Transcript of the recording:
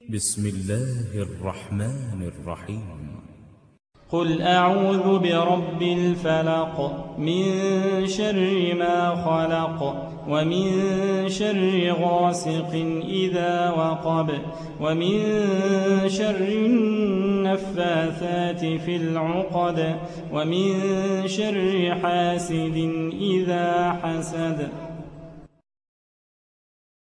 بسم الله الرحمن الرحيم. قل أعوذ برب الفلق من شر ما خلق ومن شر غاسق إذا وقب ومن شر النفاثات في العقد ومن شر حاسد إذا حسد.